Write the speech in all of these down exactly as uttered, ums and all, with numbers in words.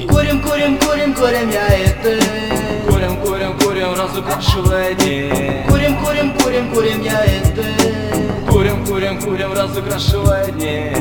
Курим, курим, курим, курим, я и ты. Курим, курим, курим, разукрашивая дни. Курим, курим, курим, курим, я и ты. Курим, курим, курим, разукрашивая дни.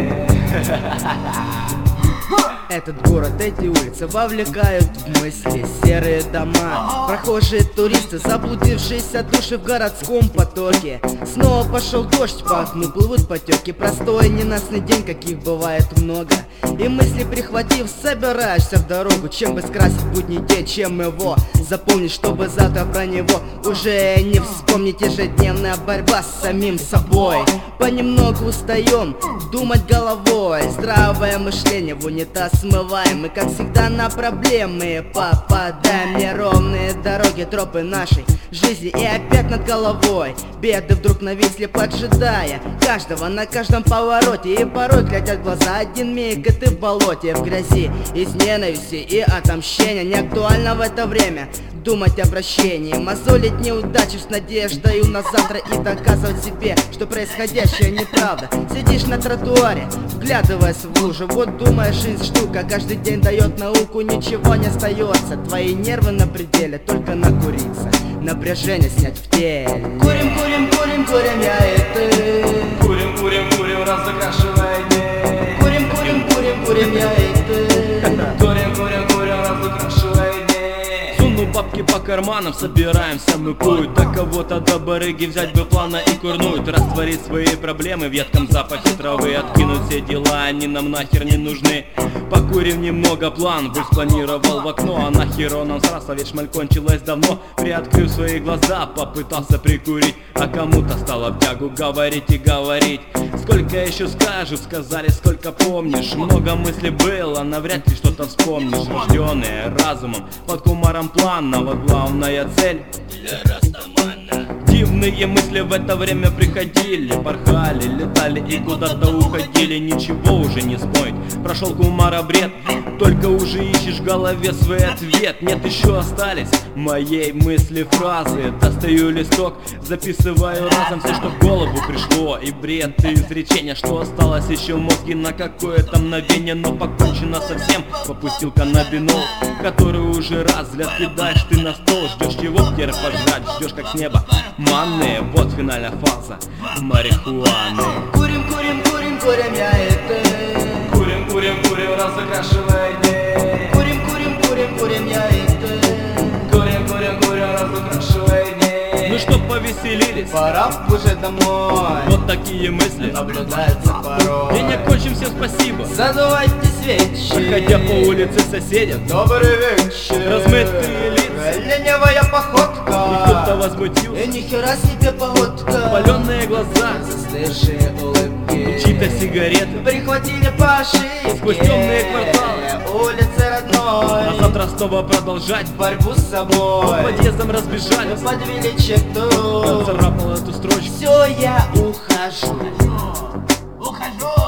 Этот город, эти улицы вовлекают в мысли серые дома. Прохожие туристы, заблудившиеся души в городском потоке. Снова пошел дождь, по окну плывут потеки. Простой ненастный день, каких бывает много. И мысли прихватив, собираешься в дорогу. Чем бы скрасить будний день, чем его заполнить, чтобы завтра про него уже не вспомнить. Ежедневная борьба с самим собой. Понемногу устаем думать головой. Здравое мышление в унитаз смываем. И как всегда на проблемы попадаем. Неровные дороги, тропы нашей жизни. И опять над головой беды вдруг нависли, поджидая каждого на каждом повороте. И порой глядят в глаза, один миг и ты в болоте, в грязи. Из ненависти и отомщения. Не актуально в это время думать о прощении. Мозолить неудачи с надеждой на завтра. И доказывать себе, что происходящее неправда. Сидишь на тротуаре, вглядываясь в лужу. Вот думаешь, жизнь штука, каждый день дает науку. Ничего не остается, твои нервы на пределе. Только накуриться, напряжение снять в теле. Курим, курим, курим, курим, я и ты. Курим, курим, курим, разукрашивая дни. Курим, курим, курим, курим, я и ты. Курим, курим, курим, разукрашивая дни. Суну бабки по карманам, собираемся мы путь. До кого-то до барыги взять бы плана и курнуть. Растворить свои проблемы в едком запахе травы. Откинуть все дела, они нам нахер не нужны. Покурим немного, план бы спланировал в окно. А нахер он нам срался, ведь шмаль кончилась давно. Приоткрыв свои глаза, попытался прикурить. А кому-то стало в тягу говорить и говорить. Сколько еще скажут, сказали, сколько помнишь. Много мыслей было, навряд ли что-то вспомнишь. Рожденные разумом, под кумаром планного. Главная цель для растамана. Дивные мысли в это время приходили. Порхали, летали и куда-то уходили. Ничего уже не споить, прошел кумара бред. Только уже ищешь в голове свой ответ. Нет, еще остались моей мысли фразы. Достаю листок, записываю разом все, что в голову пришло. И бред, и изречение, что осталось еще в мозге на какое-то мгновение. Но покончено совсем, попустил каннабинол, который уже раз взгляд кидаешь ты на стол. Ждешь чего вперед пожрать, ждешь как с неба манны. Вот финальная фаза марихуаны. Курим, курим, курим, курим, я и ты. Курим, курим, курим, разукрашивая дни. Курим, курим, курим, курим, я и ты. Курим, курим, курим, разукрашивая дни. Ну что, повеселились? Пора уже домой. Вот такие мысли наблюдаются порой. Денег очень, всем спасибо. Задувайте свечи, проходя по улице соседям. Добрый вечер. Размытые лица, ленивая походка. и кто-то возмутился. И нихера себе погодка. Паленые глаза, застывшие улыбки, чьи-то сигареты прихватили по ошибке. Сквозь темные кварталы улицы родной. А завтра снова продолжать борьбу с собой. По подъездам разбежались, подвели черту. царапал эту строчку. Все, я ухожу. Ухожу.